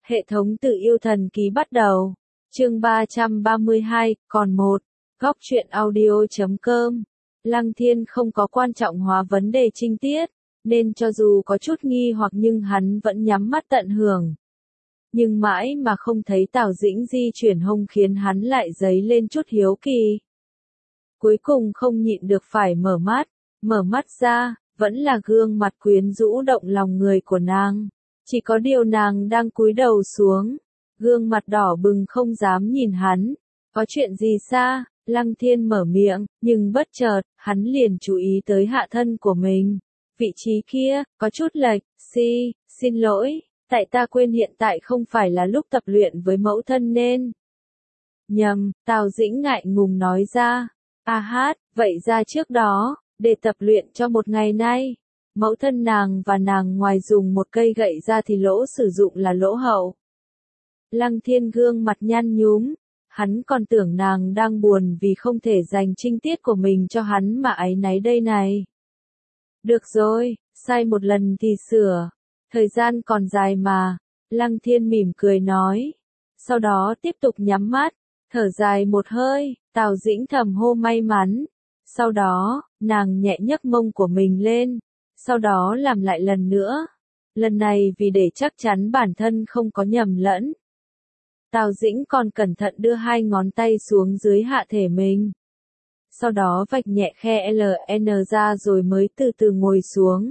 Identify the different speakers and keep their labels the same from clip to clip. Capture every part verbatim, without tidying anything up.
Speaker 1: Hệ thống tự yêu thần ký bắt đầu. Chương ba trăm ba mươi hai, còn một. Góc truyện audio chấm com. Lăng Thiên không có quan trọng hóa vấn đề trinh tiết, nên cho dù có chút nghi hoặc nhưng hắn vẫn nhắm mắt tận hưởng. Nhưng mãi mà không thấy Tào Dĩnh di chuyển hông khiến hắn lại dấy lên chút hiếu kỳ. Cuối cùng không nhịn được phải mở mắt, mở mắt ra, vẫn là gương mặt quyến rũ động lòng người của nàng. Chỉ có điều nàng đang cúi đầu xuống, gương mặt đỏ bừng không dám nhìn hắn. Có chuyện gì xa? Lăng Thiên mở miệng, nhưng bất chợt, hắn liền chú ý tới hạ thân của mình. Vị trí kia, có chút lệch, si, xin lỗi, tại ta quên hiện tại không phải là lúc tập luyện với mẫu thân nên. Nhầm, Tào Dĩnh ngại ngùng nói ra. A hát, vậy ra trước đó, để tập luyện cho một ngày nay. Mẫu thân nàng và nàng ngoài dùng một cây gậy ra thì lỗ sử dụng là lỗ hậu. Lăng Thiên gương mặt nhăn nhúm, hắn còn tưởng nàng đang buồn vì không thể dành trinh tiết của mình cho hắn mà áy náy đây này. Được rồi, sai một lần thì sửa, thời gian còn dài mà, Lăng Thiên mỉm cười nói. Sau đó tiếp tục nhắm mắt, thở dài một hơi, Tào Dĩnh thầm hô may mắn. Sau đó, nàng nhẹ nhấc mông của mình lên. Sau đó làm lại lần nữa. Lần này vì để chắc chắn bản thân không có nhầm lẫn. Tào Dĩnh còn cẩn thận đưa hai ngón tay xuống dưới hạ thể mình. Sau đó vạch nhẹ khe L N ra rồi mới từ từ ngồi xuống.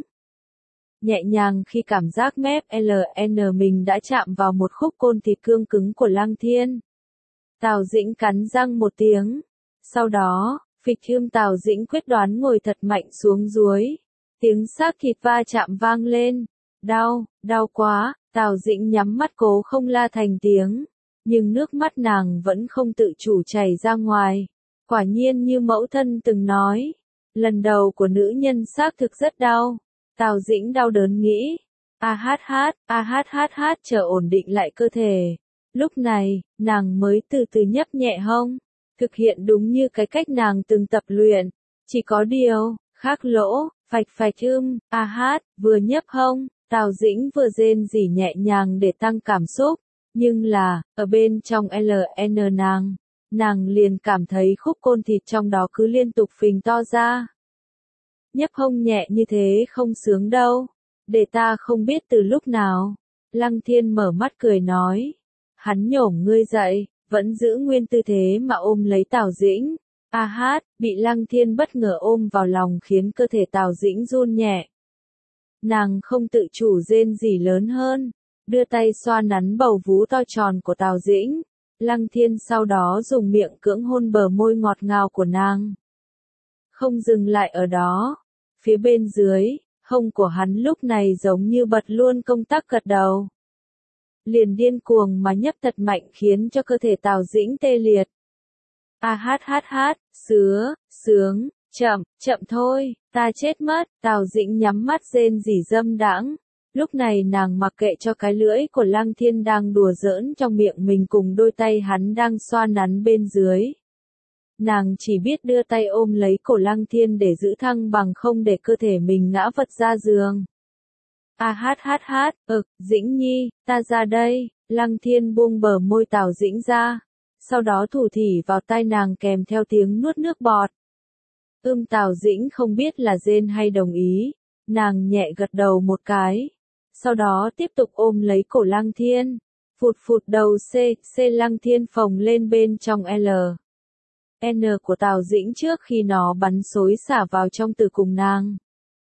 Speaker 1: Nhẹ nhàng khi cảm giác mép L N mình đã chạm vào một khúc côn thịt cương cứng của Lăng Thiên. Tào Dĩnh cắn răng một tiếng. Sau đó, phịch thươm Tào Dĩnh quyết đoán ngồi thật mạnh xuống dưới. Tiếng xác thịt va chạm vang lên. Đau, đau quá, Tào Dĩnh nhắm mắt cố không la thành tiếng. Nhưng nước mắt nàng vẫn không tự chủ chảy ra ngoài. Quả nhiên như mẫu thân từng nói. Lần đầu của nữ nhân xác thực rất đau. Tào Dĩnh đau đớn nghĩ. A hát hát, a hát hát hát chờ ổn định lại cơ thể. Lúc này, nàng mới từ từ nhấp nhẹ hông. Thực hiện đúng như cái cách nàng từng tập luyện. Chỉ có điều, khác lỗ. Phạch phạch ưm, a hát, vừa nhấp hông, Tào Dĩnh vừa rên rỉ nhẹ nhàng để tăng cảm xúc, nhưng là, ở bên trong L N nàng, nàng liền cảm thấy khúc côn thịt trong đó cứ liên tục phình to ra. Nhấp hông nhẹ như thế không sướng đâu, để ta không biết từ lúc nào. Lăng Thiên mở mắt cười nói, hắn nhổm ngươi dậy, vẫn giữ nguyên tư thế mà ôm lấy Tào Dĩnh. A hát, bị Lăng Thiên bất ngờ ôm vào lòng khiến cơ thể Tào Dĩnh run nhẹ. Nàng không tự chủ rên rỉ lớn hơn, đưa tay xoa nắn bầu vú to tròn của Tào Dĩnh. Lăng Thiên sau đó dùng miệng cưỡng hôn bờ môi ngọt ngào của nàng. Không dừng lại ở đó, phía bên dưới, hông của hắn lúc này giống như bật luôn công tắc gật đầu. Liền điên cuồng mà nhấp thật mạnh khiến cho cơ thể Tào Dĩnh tê liệt. A hát hát hát, sứa, sướng, chậm, chậm thôi, ta chết mất, Tào Dĩnh nhắm mắt rên rỉ dâm đãng. Lúc này nàng mặc kệ cho cái lưỡi của Lăng Thiên đang đùa giỡn trong miệng mình cùng đôi tay hắn đang xoa nắn bên dưới. Nàng chỉ biết đưa tay ôm lấy cổ Lăng Thiên để giữ thăng bằng không để cơ thể mình ngã vật ra giường. A hát hát hát, ực, Dĩnh Nhi, ta ra đây, Lăng Thiên buông bờ môi Tào Dĩnh ra. Sau đó thủ thỉ vào tai nàng kèm theo tiếng nuốt nước bọt. Ưm Tào Dĩnh không biết là rên hay đồng ý, nàng nhẹ gật đầu một cái. Sau đó tiếp tục ôm lấy cổ Lăng Thiên, phụt phụt đầu C, C Lăng Thiên phồng lên bên trong L. N của Tào Dĩnh trước khi nó bắn xối xả vào trong tử cung nàng.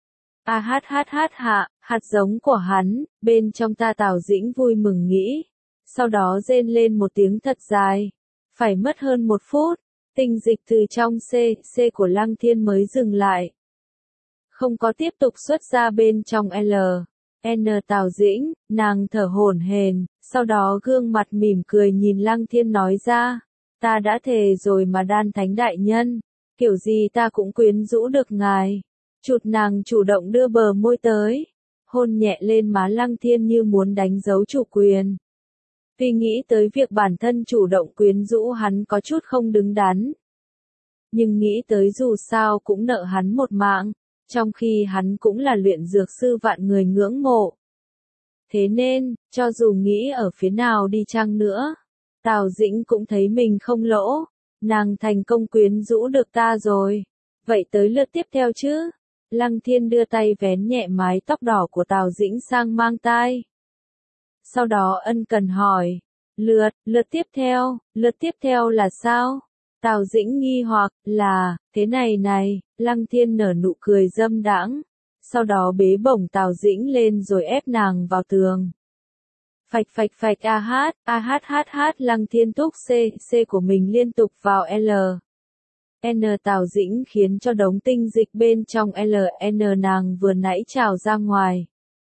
Speaker 1: A hát hát hát hạ, hạt giống của hắn, bên trong ta Tào Dĩnh vui mừng nghĩ. Sau đó rên lên một tiếng thật dài. Phải mất hơn một phút, tinh dịch từ trong C, C của Lăng Thiên mới dừng lại. Không có tiếp tục xuất ra bên trong L. N Tào Dĩnh, nàng thở hổn hển, sau đó gương mặt mỉm cười nhìn Lăng Thiên nói ra. Ta đã thề rồi mà Đan Thánh Đại Nhân, kiểu gì ta cũng quyến rũ được ngài. Chụt nàng chủ động đưa bờ môi tới, hôn nhẹ lên má Lăng Thiên như muốn đánh dấu chủ quyền. Vì nghĩ tới việc bản thân chủ động quyến rũ hắn có chút không đứng đắn. Nhưng nghĩ tới dù sao cũng nợ hắn một mạng, trong khi hắn cũng là luyện dược sư vạn người ngưỡng mộ. Thế nên, Cho dù nghĩ ở phía nào đi chăng nữa, Tào Dĩnh cũng thấy mình không lỗ, nàng thành công quyến rũ được ta rồi. Vậy tới lượt tiếp theo chứ? Lăng Thiên đưa tay vén nhẹ mái tóc đỏ của Tào Dĩnh sang mang tai. Sau đó ân cần hỏi, lượt, lượt tiếp theo, lượt tiếp theo là sao? Tào Dĩnh nghi hoặc, là, thế này này, Lăng Thiên nở nụ cười dâm đãng, sau đó bế bổng Tào Dĩnh lên rồi ép nàng vào tường. Phạch phạch phạch a hát, a hát hát hát Lăng Thiên thúc C, C của mình liên tục vào L. N Tào Dĩnh khiến cho đống tinh dịch bên trong L N nàng vừa nãy trào ra ngoài.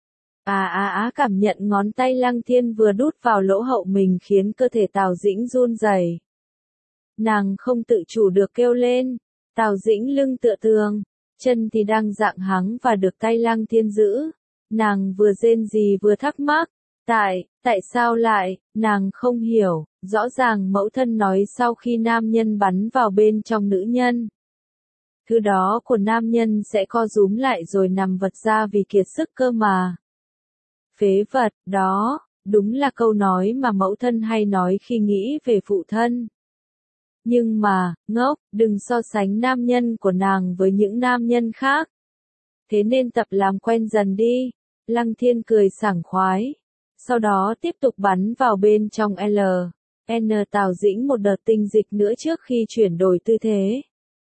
Speaker 1: À à á cảm nhận ngón tay Lăng Thiên vừa đút vào lỗ hậu mình khiến cơ thể Tào Dĩnh run rẩy. Nàng không tự chủ được kêu lên. Tào Dĩnh lưng tựa tường, chân thì đang dạng hắng và được tay Lăng Thiên giữ. Nàng vừa rên rỉ vừa thắc mắc. Tại, tại sao lại, nàng không hiểu, rõ ràng mẫu thân nói sau khi nam nhân bắn vào bên trong nữ nhân. Thứ đó của nam nhân sẽ co rúm lại rồi nằm vật ra vì kiệt sức cơ mà. Phế vật, đó, đúng là câu nói mà mẫu thân hay nói khi nghĩ về phụ thân. Nhưng mà, ngốc, đừng so sánh nam nhân của nàng với những nam nhân khác. Thế nên tập làm quen dần đi. Lăng Thiên cười sảng khoái. Sau đó tiếp tục bắn vào bên trong L. N Tào Dĩnh một đợt tinh dịch nữa trước khi chuyển đổi tư thế.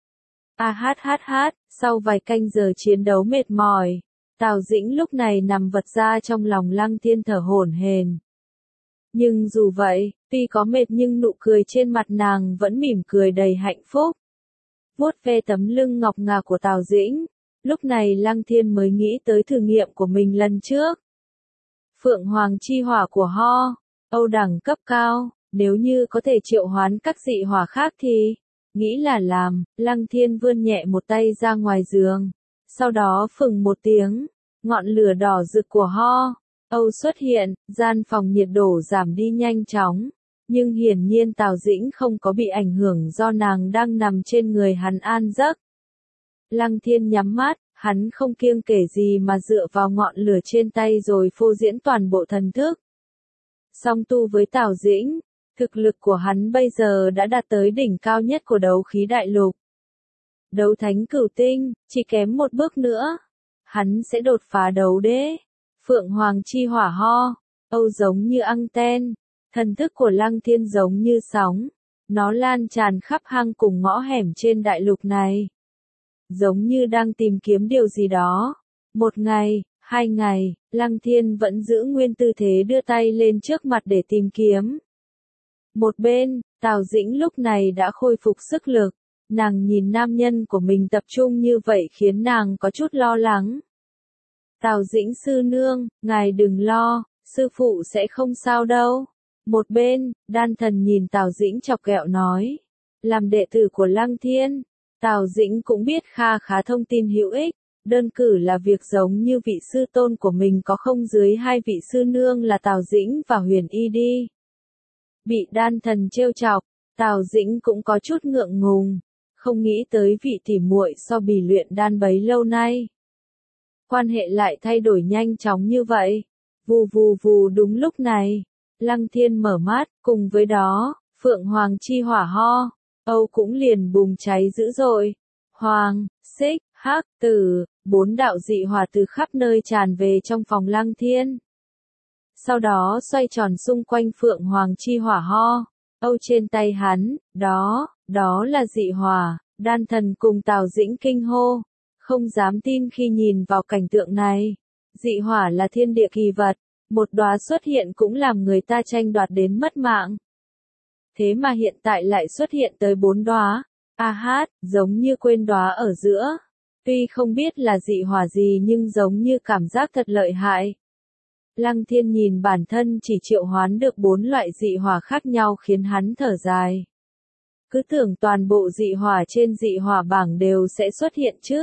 Speaker 1: A hát hát hát, sau vài canh giờ chiến đấu mệt mỏi, Tào Dĩnh lúc này nằm vật ra trong lòng Lăng Thiên thở hổn hển. Nhưng dù vậy, tuy có mệt nhưng nụ cười trên mặt nàng vẫn mỉm cười đầy hạnh phúc. Vuốt ve tấm lưng ngọc ngà của Tào Dĩnh, lúc này Lăng Thiên mới nghĩ tới thử nghiệm của mình lần trước. Phượng Hoàng chi hỏa của Ho, Âu đẳng cấp cao, nếu như có thể triệu hoán các dị hỏa khác thì, nghĩ là làm, Lăng Thiên vươn nhẹ một tay ra ngoài giường, sau đó phừng một tiếng, ngọn lửa đỏ rực của Ho, Âu xuất hiện, gian phòng nhiệt độ giảm đi nhanh chóng, nhưng hiển nhiên Tào Dĩnh không có bị ảnh hưởng do nàng đang nằm trên người hắn an giấc. Lăng Thiên nhắm mắt. Hắn không kiêng kể gì mà dựa vào ngọn lửa trên tay rồi phô diễn toàn bộ thần thức. Song tu với Tào Dĩnh, thực lực của hắn bây giờ đã đạt tới đỉnh cao nhất của đấu khí đại lục. Đấu thánh cửu tinh, chỉ kém một bước nữa. Hắn sẽ đột phá đấu đế. Phượng Hoàng chi hỏa Ho, Âu giống như anten, thần thức của Lăng Thiên giống như sóng. Nó lan tràn khắp hang cùng ngõ hẻm trên đại lục này. Giống như đang tìm kiếm điều gì đó. Một ngày, hai ngày, Lăng Thiên vẫn giữ nguyên tư thế đưa tay lên trước mặt để tìm kiếm. Một bên, Tào Dĩnh lúc này đã khôi phục sức lực. Nàng nhìn nam nhân của mình tập trung như vậy khiến nàng có chút lo lắng. Tào Dĩnh sư nương, ngài đừng lo, sư phụ sẽ không sao đâu. Một bên, Đan Thần nhìn Tào Dĩnh chọc ghẹo nói. Làm đệ tử của Lăng Thiên. Tào Dĩnh cũng biết kha khá thông tin hữu ích, đơn cử là việc giống như vị sư tôn của mình có không dưới hai vị sư nương là Tào Dĩnh và Huyền Y đi. Bị Đan Thần trêu chọc, Tào Dĩnh cũng có chút ngượng ngùng, không nghĩ tới vị tỉ muội so bì luyện đan bấy lâu nay. Quan hệ lại thay đổi nhanh chóng như vậy, vù vù vù đúng lúc này, Lăng Thiên mở mắt, cùng với đó, Phượng Hoàng chi hỏa Ho. Âu cũng liền bùng cháy dữ dội. Hoàng, xích, hắc, tử, bốn đạo dị hỏa từ khắp nơi tràn về trong phòng Lăng Thiên. Sau đó xoay tròn xung quanh Phượng Hoàng chi hỏa Ho. Âu trên tay hắn, đó, đó là dị hỏa. Đan Thần cùng Tào Dĩnh kinh hô. Không dám tin khi nhìn vào cảnh tượng này. Dị hỏa là thiên địa kỳ vật. Một đóa xuất hiện cũng làm người ta tranh đoạt đến mất mạng. Thế mà hiện tại lại xuất hiện tới bốn đóa. A hát, giống như quên đóa ở giữa. Tuy không biết là dị hỏa gì nhưng giống như cảm giác thật lợi hại. Lăng Thiên nhìn bản thân chỉ triệu hoán được bốn loại dị hỏa khác nhau khiến hắn thở dài. Cứ tưởng toàn bộ dị hỏa trên dị hỏa bảng đều sẽ xuất hiện chứ.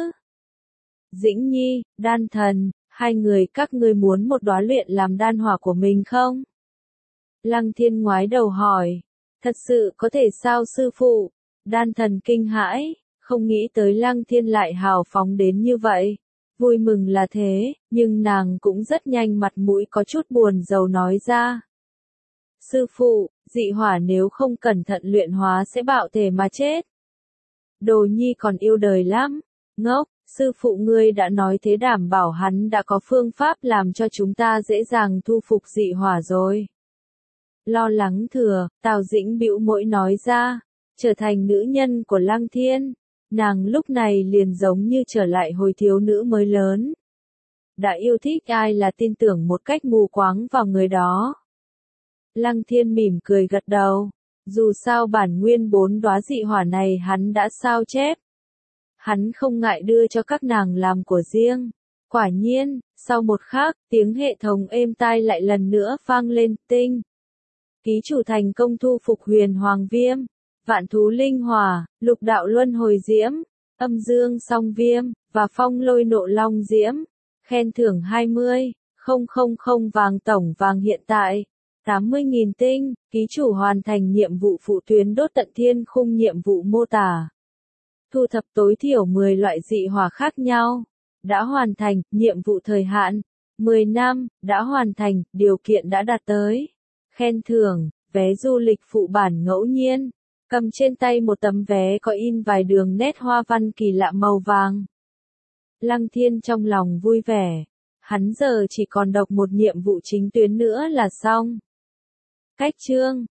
Speaker 1: Dĩnh Nhi, Đan Thần, hai người các ngươi muốn một đóa luyện làm đan hỏa của mình không? Lăng Thiên ngoái đầu hỏi. Thật sự có thể sao sư phụ? Đan Thần kinh hãi, không nghĩ tới Lăng Thiên lại hào phóng đến như vậy. Vui mừng là thế, nhưng nàng cũng rất nhanh mặt mũi có chút buồn rầu nói ra. Sư phụ, dị hỏa nếu không cẩn thận luyện hóa sẽ bạo thể mà chết. Đồ nhi còn yêu đời lắm. Ngốc, sư phụ ngươi đã nói thế đảm bảo hắn đã có phương pháp làm cho chúng ta dễ dàng thu phục dị hỏa rồi. Lo lắng thừa, Tào Dĩnh bĩu môi nói ra, trở thành nữ nhân của Lăng Thiên, nàng lúc này liền giống như trở lại hồi thiếu nữ mới lớn. Đã yêu thích ai là tin tưởng một cách mù quáng vào người đó. Lăng Thiên mỉm cười gật đầu, dù sao bản nguyên bốn đóa dị hỏa này hắn đã sao chép. Hắn không ngại đưa cho các nàng làm của riêng. Quả nhiên, sau một khắc, tiếng hệ thống êm tai lại lần nữa vang lên, tinh. Ký chủ thành công thu phục huyền hoàng viêm, vạn thú linh hỏa, lục đạo luân hồi diễm, âm dương song viêm, và phong lôi nộ long diễm. Khen thưởng hai mươi nghìn vàng tổng vàng hiện tại. tám mươi nghìn tinh, ký chủ hoàn thành nhiệm vụ phụ tuyến đốt tận thiên khung nhiệm vụ mô tả. Thu thập tối thiểu mười loại dị hỏa khác nhau. Đã hoàn thành, nhiệm vụ thời hạn. mười năm, đã hoàn thành, điều kiện đã đạt tới. Khen thưởng, vé du lịch phụ bản ngẫu nhiên. Cầm trên tay một tấm vé có in vài đường nét hoa văn kỳ lạ màu vàng. Lăng Thiên trong lòng vui vẻ. Hắn giờ chỉ còn đọc một nhiệm vụ chính tuyến nữa là xong. Cách chương